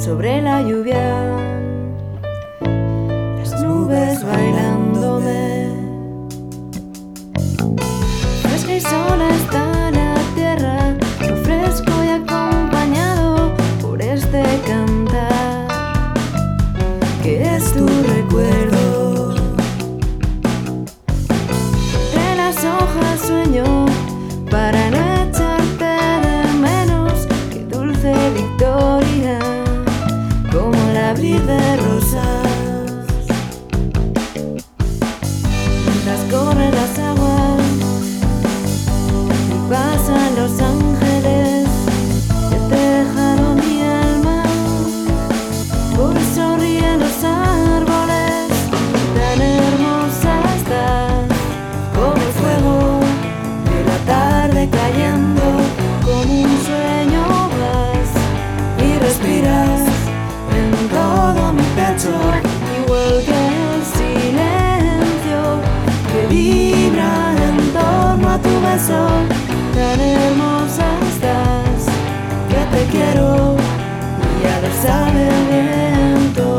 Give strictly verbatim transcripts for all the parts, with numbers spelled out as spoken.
sobre la lluvia, las nubes bailándome. Fresca y sola está la tierra, lo fresco y acompañado por este cantar, que es tu recuerdo. Entre las hojas sueño para no echarte de menos, qué dulce victoria, como el abrir de rosas. Mientras corren las aguas y pasan los ángeles que te dejaron mi alma, por eso ríen los árboles, tan hermosa estás, como el fuego de la tarde cayendo, como un sueño vas y respiras en todo mi pecho, igual que el silencio que vibra en torno a tu beso. Tan hermosa estás que te quiero y ya lo sabe el viento.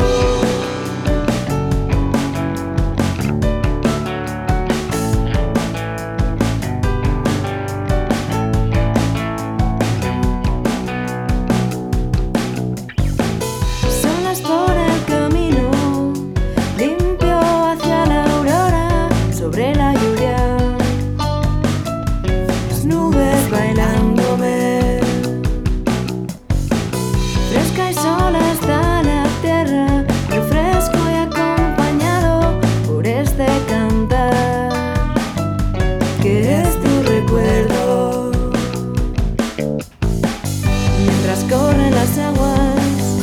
Solas por el camino, limpio hacia la aurora, sobre la lluvia, las nubes bailándome. Fresca y sola está la tierra, refresco y acompañado por este cantar, que es tu recuerdo. Mientras corren las aguas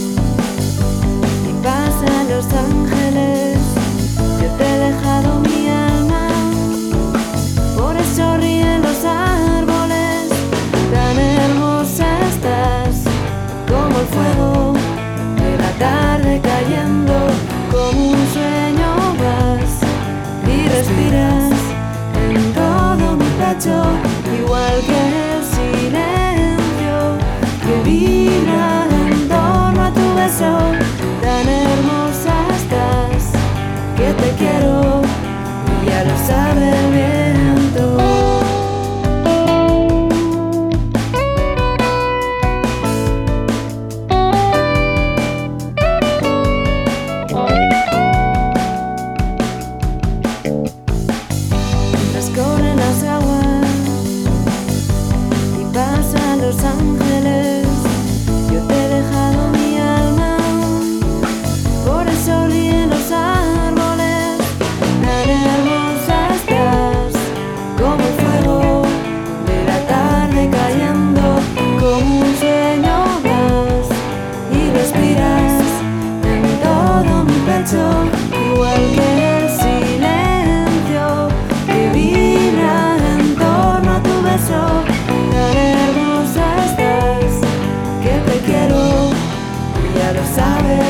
y pasan los ángeles, yo te he dejado mi alma, por eso ríen los árboles. Tan hermosa estás, como el fuego de la tarde cayendo, como un sueño vas y respiras en todo mi pecho, igual que el silencio que vibra en torno a tu beso. Tan hermosa estás que te quiero y ya lo sabe el viento. Mientras corren las aguas y pasan los ángeles, yo te he dejado mi alma, por eso ríen los árboles. Tan hermosa estás, como el fuego de la tarde cayendo, como un sueño vas y respiras en todo mi pecho, igual que el silencio que vibra en torno a tu beso. Tan hermosa estás que te quiero y ya lo sabes.